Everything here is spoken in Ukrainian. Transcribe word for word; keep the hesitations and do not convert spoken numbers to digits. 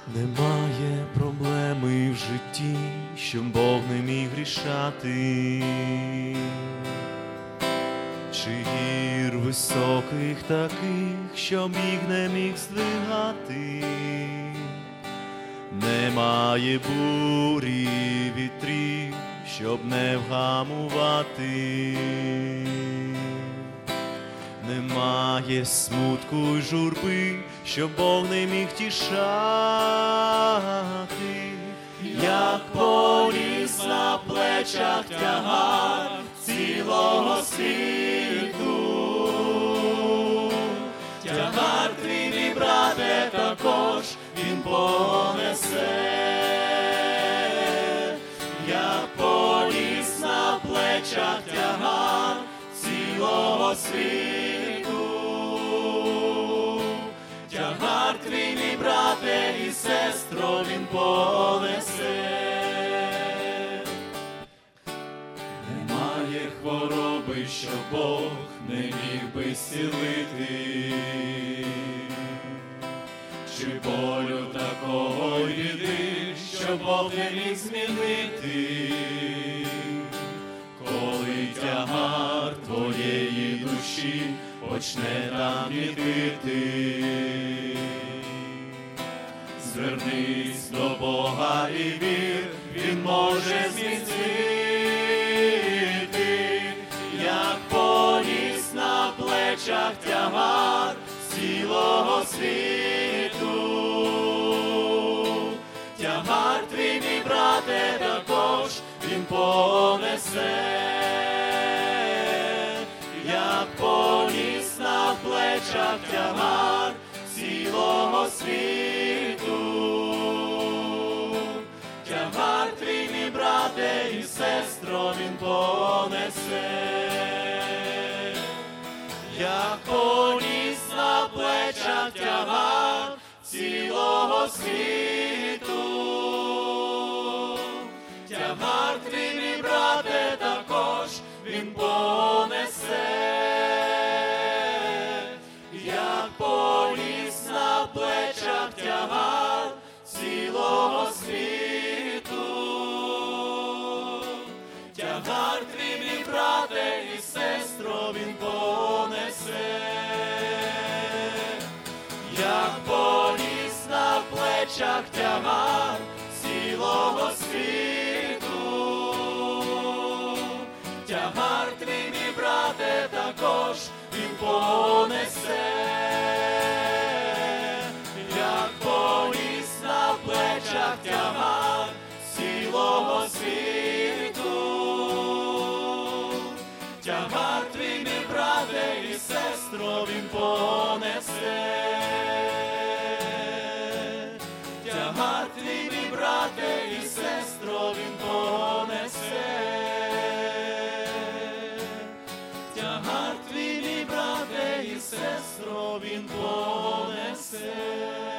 Немає проблеми в житті, щоб Бог не міг рішати, чи гір високих таких, щоб їх не міг здвигати. Немає бурі вітрів, щоб не вгамувати. Немає смутку й журби, щоб Бог не міг тішати. Як поніс на плечах тягар цілого світу, тягар твій, мій брате, також він понесе. Як поніс на плечах тягар цілого світу, тягар твій, мій брате і сестро, він понесе. Немає хвороби, що Бог не міг би зцілити, чи болю такого біди, що Бог не міг змінити. Коли тягар твоєї душі почне там відбити, звернись до Бога і вір, він може зміцнити. Як поніс на плечах тягар цілого світу, тягар твій, мій брате, також він понесе. Як поніс на плечах тягар цілого світу, тягар твій, мій брате і сестро, він понесе. Як поніс на плечах тягар цілого світу, тягар твій, мій брате, також він понесе. Як поніс на плечах тягар цілого світу, тягар твій, мій брате і сестро, він понесе. Як поніс на плечах тягар цілого світу, тягар твій, мій брате, також він понесе. Як поніс на плечах тягар цілого світу, тягар твій, мій брате і сестро, він понесе. Тягар твій, мій брате і сестро, він понесе. Тягар твій, мій брате і сестро, він понесе.